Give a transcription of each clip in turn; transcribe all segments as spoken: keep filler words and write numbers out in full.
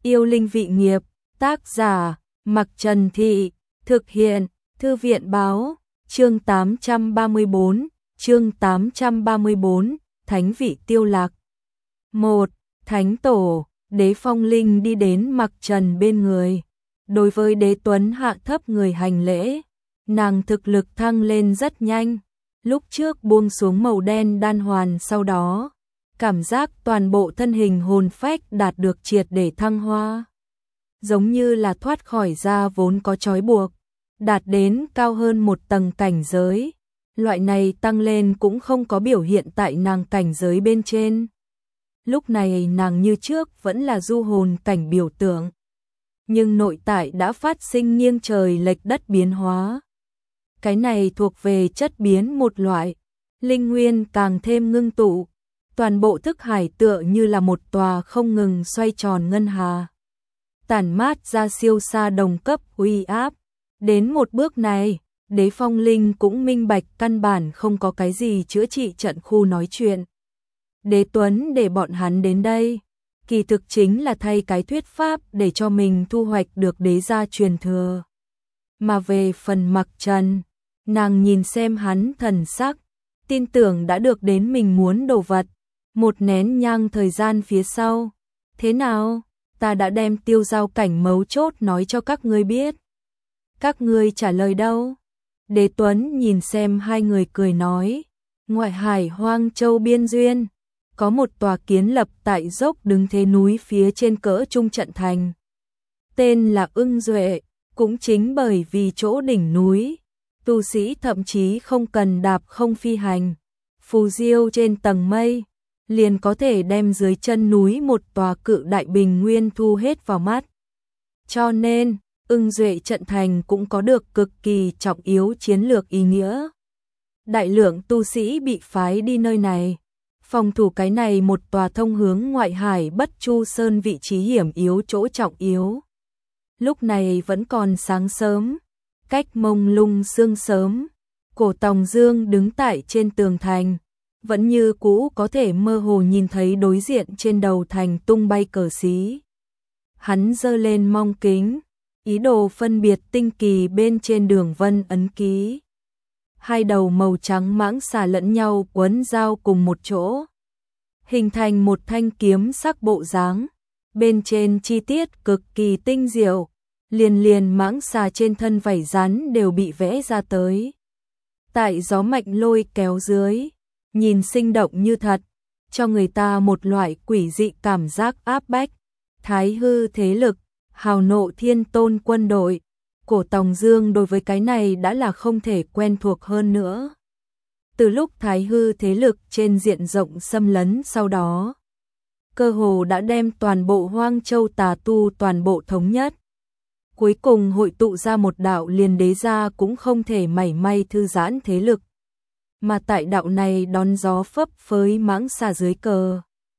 Yêu linh vị nghiệp, tác giả, Mặc Trần Thị, thực hiện, Thư viện báo, chương tám trăm ba mươi bốn, chương tám trăm ba mươi bốn, Thánh vị tiêu lạc. một. Thánh tổ, Đế Phong Linh đi đến Mặc Trần bên người. Đối với Đế Tuấn hạ thấp người hành lễ, nàng thực lực thăng lên rất nhanh. Lúc trước buông xuống màu đen đan hoàn, sau đó cảm giác toàn bộ thân hình hồn phách đạt được triệt để thăng hoa. Giống như là thoát khỏi ra vốn có trói buộc, đạt đến cao hơn một tầng cảnh giới. Loại này tăng lên cũng không có biểu hiện tại nàng cảnh giới bên trên. Lúc này nàng như trước vẫn là du hồn cảnh biểu tượng, nhưng nội tại đã phát sinh nghiêng trời lệch đất biến hóa. Cái này thuộc về chất biến một loại, linh nguyên càng thêm ngưng tụ, toàn bộ thức hải tựa như là một tòa không ngừng xoay tròn ngân hà, tản mát ra siêu xa đồng cấp uy áp. Đến một bước này, Đế Phong Linh cũng minh bạch căn bản không có cái gì chữa trị trận khu nói chuyện. Đế Tuấn để bọn hắn đến đây, kỳ thực chính là thay cái thuyết pháp để cho mình thu hoạch được đế gia truyền thừa. Mà về phần Mặc Trần, nàng nhìn xem hắn thần sắc, tin tưởng đã được đến mình muốn đồ vật. Một nén nhang thời gian phía sau, thế nào, ta đã đem tiêu giao cảnh mấu chốt nói cho các ngươi biết. Các ngươi trả lời đâu? Đế Tuấn nhìn xem hai người cười nói, ngoại hải Hoang Châu biên duyên, có một tòa kiến lập tại dốc đứng thế núi phía trên cỡ trung trận thành. Tên là Ưng Duệ, cũng chính bởi vì chỗ đỉnh núi, tu sĩ thậm chí không cần đạp không phi hành, phù diêu trên tầng mây, liền có thể đem dưới chân núi một tòa cự đại bình nguyên thu hết vào mắt. Cho nên, Ưng Duệ trận thành cũng có được cực kỳ trọng yếu chiến lược ý nghĩa. Đại lượng tu sĩ bị phái đi nơi này, phòng thủ cái này một tòa thông hướng ngoại hải Bất Chu Sơn vị trí hiểm yếu chỗ trọng yếu. Lúc này vẫn còn sáng sớm, cách mông lung sương sớm, Cổ Tòng Dương đứng tại trên tường thành, vẫn như cũ có thể mơ hồ nhìn thấy đối diện trên đầu thành tung bay cờ xí. Hắn giơ lên mong kính, ý đồ phân biệt tinh kỳ bên trên đường vân ấn ký. Hai đầu màu trắng mãng xà lẫn nhau quấn giao cùng một chỗ, hình thành một thanh kiếm sắc bộ dáng, bên trên chi tiết cực kỳ tinh diệu, liền liền mãng xà trên thân vảy rắn đều bị vẽ ra tới. Tại gió mạnh lôi kéo dưới, nhìn sinh động như thật, cho người ta một loại quỷ dị cảm giác áp bách. Thái hư thế lực, hào nộ thiên tôn quân đội, Cổ Tòng Dương đối với cái này đã là không thể quen thuộc hơn nữa. Từ lúc thái hư thế lực trên diện rộng xâm lấn sau đó, cơ hồ đã đem toàn bộ Hoang Châu tà tu toàn bộ thống nhất. Cuối cùng hội tụ ra một đạo liền đế gia cũng không thể mảy may thư giãn thế lực. Mà tại đạo này đón gió phấp phới mãng xà dưới cờ,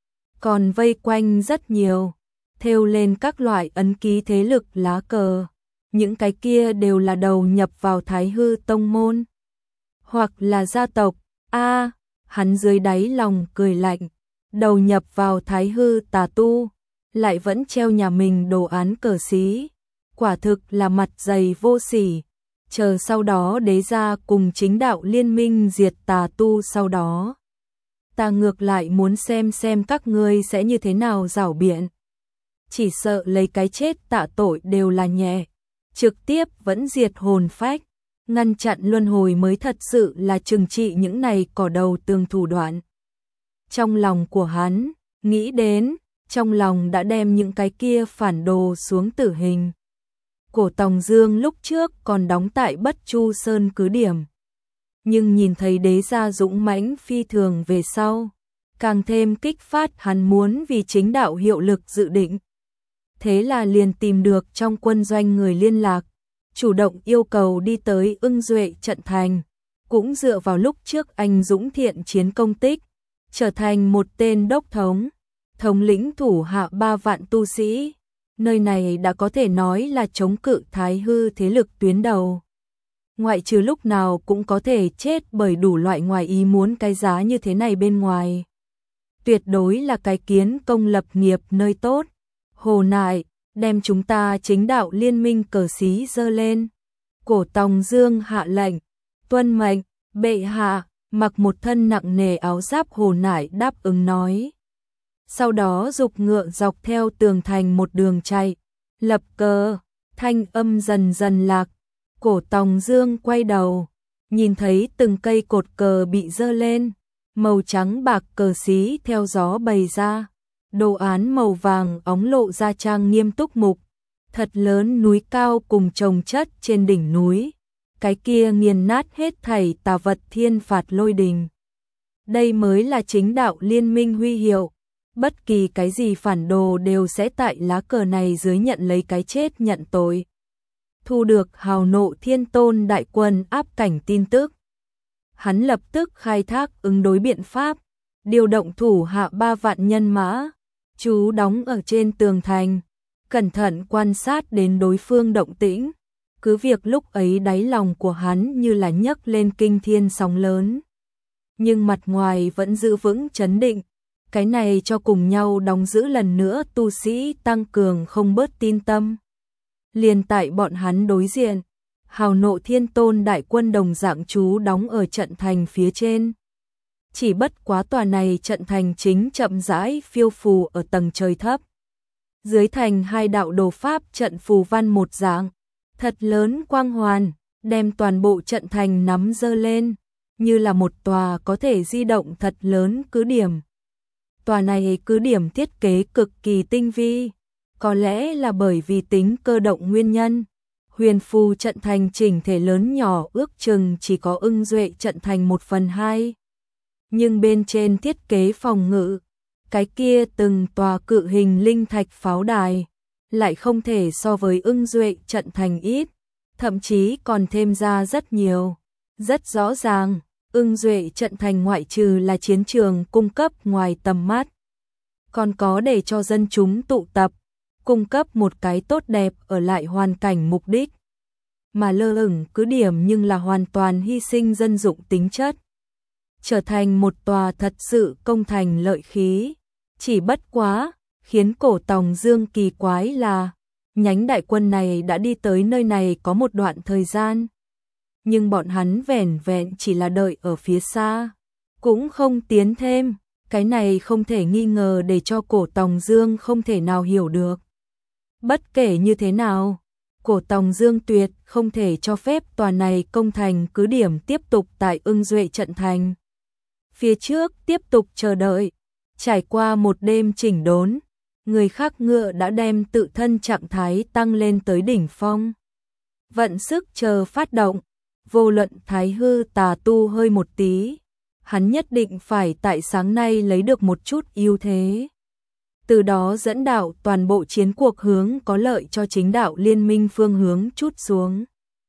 còn vây quanh rất nhiều, thêu lên các loại ấn ký thế lực lá cờ. Những cái kia đều là đầu nhập vào Thái hư tông môn, hoặc là gia tộc. A, à, hắn dưới đáy lòng cười lạnh, đầu nhập vào Thái hư tà tu, lại vẫn treo nhà mình đồ án cờ xí, quả thực là mặt dày vô sỉ. Chờ sau đó đế gia cùng chính đạo liên minh diệt tà tu sau đó, ta ngược lại muốn xem xem các ngươi sẽ như thế nào giảo biện. Chỉ sợ lấy cái chết tạ tội đều là nhẹ, trực tiếp vẫn diệt hồn phách, ngăn chặn luân hồi mới thật sự là trừng trị những này cỏ đầu tường thủ đoạn. Trong lòng của hắn, nghĩ đến, trong lòng đã đem những cái kia phản đồ xuống tử hình. Cổ Tòng Dương lúc trước còn đóng tại Bất Chu Sơn cứ điểm, nhưng nhìn thấy đế gia dũng mãnh phi thường về sau, càng thêm kích phát hắn muốn vì chính đạo hiệu lực dự định. Thế là liền tìm được trong quân doanh người liên lạc, chủ động yêu cầu đi tới Ưng Duệ trận thành, cũng dựa vào lúc trước anh dũng thiện chiến công tích, trở thành một tên đốc thống, thống lĩnh thủ hạ ba vạn tu sĩ. Nơi này đã có thể nói là chống cự thái hư thế lực tuyến đầu. Ngoại trừ lúc nào cũng có thể chết bởi đủ loại ngoài ý muốn cái giá như thế này bên ngoài. Tuyệt đối là cái kiến công lập nghiệp nơi tốt. Hồ Nại, đem chúng ta chính đạo liên minh cờ xí giơ lên. Cổ Tòng Dương hạ lệnh, tuân mệnh, bệ hạ. Mặc một thân nặng nề áo giáp Hồ Nại đáp ứng nói. Sau đó giục ngựa dọc theo tường thành một đường chạy, lập cờ, thanh âm dần dần lạc. Cổ Tòng Dương quay đầu, nhìn thấy từng cây cột cờ bị dơ lên, màu trắng bạc cờ xí theo gió bày ra, đồ án màu vàng óng lộ ra trang nghiêm túc mục, thật lớn núi cao cùng chồng chất trên đỉnh núi. Cái kia nghiền nát hết thảy tà vật thiên phạt lôi đình. Đây mới là chính đạo liên minh huy hiệu. Bất kỳ cái gì phản đồ đều sẽ tại lá cờ này dưới nhận lấy cái chết nhận tội. Thu được hào nộ thiên tôn đại quân áp cảnh tin tức. Hắn lập tức khai thác ứng đối biện pháp, điều động thủ hạ ba vạn nhân mã, trú đóng ở trên tường thành, cẩn thận quan sát đến đối phương động tĩnh. Cứ việc lúc ấy đáy lòng của hắn như là nhấc lên kinh thiên sóng lớn. Nhưng mặt ngoài vẫn giữ vững trấn định. Cái này cho cùng nhau đóng giữ lần nữa tu sĩ tăng cường không bớt tin tâm. Liền tại bọn hắn đối diện, hào nộ thiên tôn đại quân đồng dạng trú đóng ở trận thành phía trên. Chỉ bất quá tòa này trận thành chính chậm rãi phiêu phù ở tầng trời thấp. Dưới thành hai đạo đồ pháp trận phù văn một dạng. Thật lớn quang hoàn, đem toàn bộ trận thành nắm dơ lên, như là một tòa có thể di động thật lớn cứ điểm. Tòa này cứ điểm thiết kế cực kỳ tinh vi, có lẽ là bởi vì tính cơ động nguyên nhân. Huyền phù trận thành chỉnh thể lớn nhỏ ước chừng chỉ có ưng duệ trận thành một phần hai. Nhưng bên trên thiết kế phòng ngự, cái kia từng tòa cự hình linh thạch pháo đài, lại không thể so với ưng duệ trận thành ít, thậm chí còn thêm ra rất nhiều. Rất rõ ràng, ưng duệ trận thành ngoại trừ là chiến trường cung cấp ngoài tầm mắt, còn có để cho dân chúng tụ tập, cung cấp một cái tốt đẹp ở lại hoàn cảnh mục đích. Mà lơ lửng cứ điểm nhưng là hoàn toàn hy sinh dân dụng tính chất, trở thành một tòa thật sự công thành lợi khí. Chỉ bất quá, khiến Cổ Tòng Dương kỳ quái là, nhánh đại quân này đã đi tới nơi này có một đoạn thời gian. Nhưng bọn hắn vẻn vẹn chỉ là đợi ở phía xa, cũng không tiến thêm. Cái này không thể nghi ngờ để cho Cổ Tòng Dương không thể nào hiểu được. Bất kể như thế nào, Cổ Tòng Dương tuyệt không thể cho phép tòa này công thành cứ điểm tiếp tục tại ưng duệ trận thành. Phía trước tiếp tục chờ đợi, trải qua một đêm chỉnh đốn, người khác ngựa đã đem tự thân trạng thái tăng lên tới đỉnh phong. Vận sức chờ phát động, vô luận thái hư tà tu hơi một tí, hắn nhất định phải tại sáng nay lấy được một chút ưu thế. Từ đó dẫn đạo toàn bộ chiến cuộc hướng có lợi cho chính đạo liên minh phương hướng chút xuống.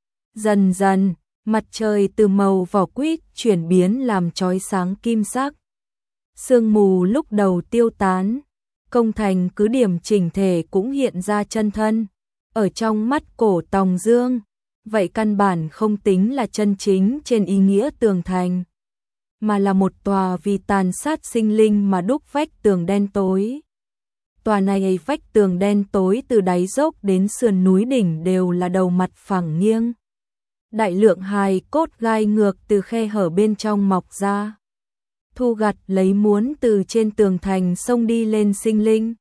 Dần dần, mặt trời từ màu vỏ quýt chuyển biến làm chói sáng kim sắc. Sương mù lúc đầu tiêu tán, công thành cứ điểm chỉnh thể cũng hiện ra chân thân. Ở trong mắt Cổ Tòng Dương, vậy căn bản không tính là chân chính trên ý nghĩa tường thành, mà là một tòa vì tàn sát sinh linh mà đúc vách tường đen tối. Tòa này vách tường đen tối từ đáy dốc đến sườn núi đỉnh đều là đầu mặt phẳng nghiêng. Đại lượng hài cốt gai ngược từ khe hở bên trong mọc ra, thu gặt lấy muốn từ trên tường thành xông đi lên sinh linh.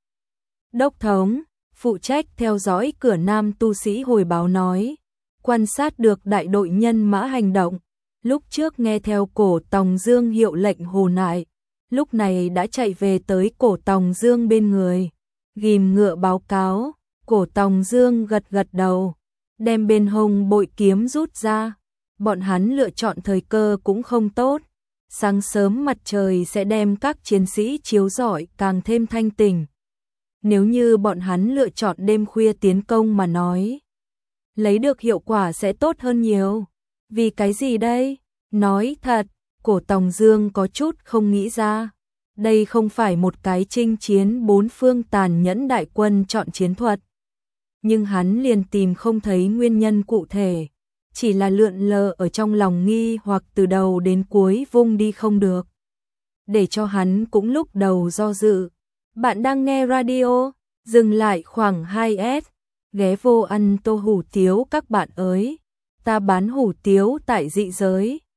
Đốc thống, phụ trách theo dõi cửa nam tu sĩ hồi báo nói, quan sát được đại đội nhân mã hành động, lúc trước nghe theo Cổ Tòng Dương hiệu lệnh Hồ Nại, lúc này đã chạy về tới Cổ Tòng Dương bên người, ghim ngựa báo cáo. Cổ Tòng Dương gật gật đầu, đem bên hông bội kiếm rút ra. Bọn hắn lựa chọn thời cơ cũng không tốt, sáng sớm mặt trời sẽ đem các chiến sĩ chiếu rọi càng thêm thanh tỉnh. Nếu như bọn hắn lựa chọn đêm khuya tiến công mà nói, lấy được hiệu quả sẽ tốt hơn nhiều. Vì cái gì đây? Nói thật, Cổ Tòng Dương có chút không nghĩ ra. Đây không phải một cái chinh chiến bốn phương tàn nhẫn đại quân chọn chiến thuật. Nhưng hắn liền tìm không thấy nguyên nhân cụ thể, chỉ là lượn lờ ở trong lòng nghi hoặc từ đầu đến cuối vung đi không được. Để cho hắn cũng lúc đầu do dự. Bạn đang nghe radio Dừng lại khoảng hai s, ghé vô ăn tô hủ tiếu các bạn ơi. Ta bán hủ tiếu tại dị giới.